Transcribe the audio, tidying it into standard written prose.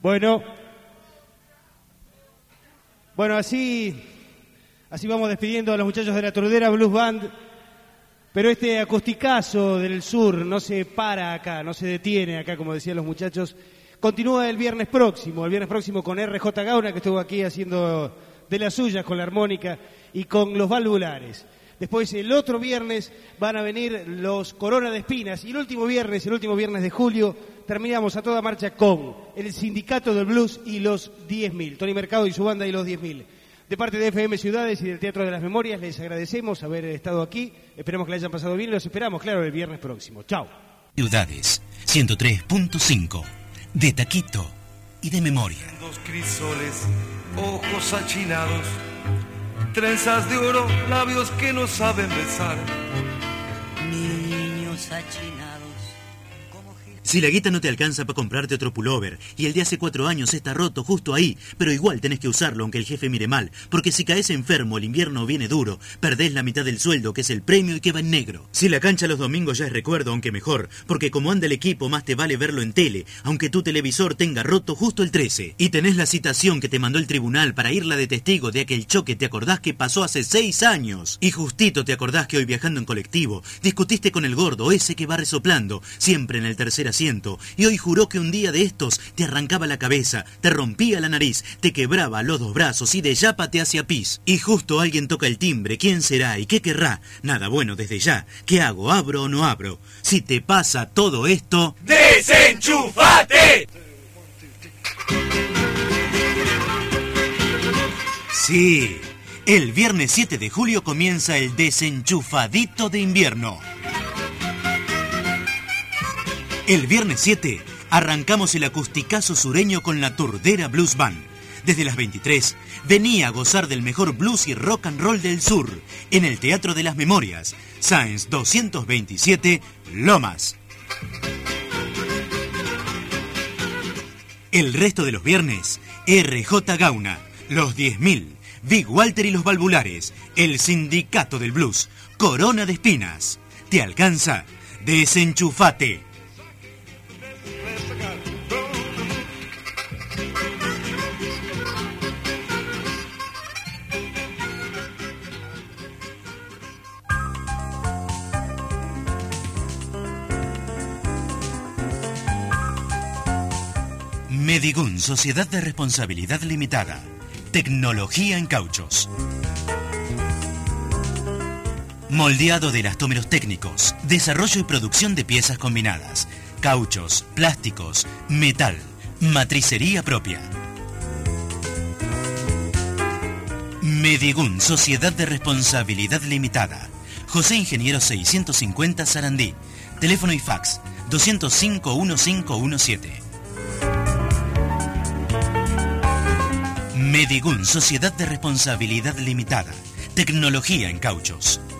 Bueno, así vamos despidiendo a los muchachos de la Tordera Blues Band, pero este acusticazo del sur no se para acá, no se detiene acá, como decían los muchachos. Continúa el viernes próximo con RJ Gauna, que estuvo aquí haciendo de las suyas con la armónica y con los valvulares. Después, el otro viernes, van a venir los Corona de Espinas. Y el último viernes de julio, terminamos a toda marcha con el Sindicato del Blues y los 10.000. Tony Mercado y su banda y los 10.000. De parte de FM Ciudades y del Teatro de las Memorias, les agradecemos haber estado aquí. Esperemos que la hayan pasado bien y los esperamos, claro, el viernes próximo. Chao. Ciudades, 103.5. De taquito y de memoria. Dos crisoles, ojos achinados, trenzas de oro, labios que no saben besar. Niños achinados. Si la guita no te alcanza para comprarte otro pullover y el de hace 4 años está roto justo ahí, pero igual tenés que usarlo aunque el jefe mire mal, porque si caes enfermo, el invierno viene duro, perdés la mitad del sueldo que es el premio y que va en negro. Si la cancha los domingos ya es recuerdo, aunque mejor, porque como anda el equipo más te vale verlo en tele, aunque tu televisor tenga roto justo el 13. Y tenés la citación que te mandó el tribunal para irla de testigo de aquel choque, te acordás que pasó hace 6 años. Y justito te acordás que hoy viajando en colectivo, discutiste con el gordo, ese que va resoplando, siempre en el tercer asiento, y hoy juró que un día de estos te arrancaba la cabeza, te rompía la nariz, te quebraba los 2 brazos y de yapa te hacía pis. Y justo alguien toca el timbre, ¿quién será y qué querrá? Nada bueno desde ya. ¿Qué hago? ¿Abro o no abro? Si te pasa todo esto... ¡desenchufate! Sí, el viernes 7 de julio comienza el desenchufadito de invierno. El viernes 7 arrancamos el acusticazo sureño con la Tordera Blues Band. Desde las 23, venía a gozar del mejor blues y rock and roll del sur, en el Teatro de las Memorias, Sáenz 227, Lomas. El resto de los viernes, RJ Gauna, los 10.000, Big Walter y los Valvulares, el Sindicato del Blues, Corona de Espinas. ¿Te alcanza? Desenchufate. Medigún, Sociedad de Responsabilidad Limitada. Tecnología en cauchos. Moldeado de elastómeros técnicos. Desarrollo y producción de piezas combinadas. Cauchos, plásticos, metal. Matricería propia. Medigún, Sociedad de Responsabilidad Limitada. José Ingeniero 650 Sarandí. Teléfono y fax 205-1517. Medigún, Sociedad de Responsabilidad Limitada. Tecnología en cauchos.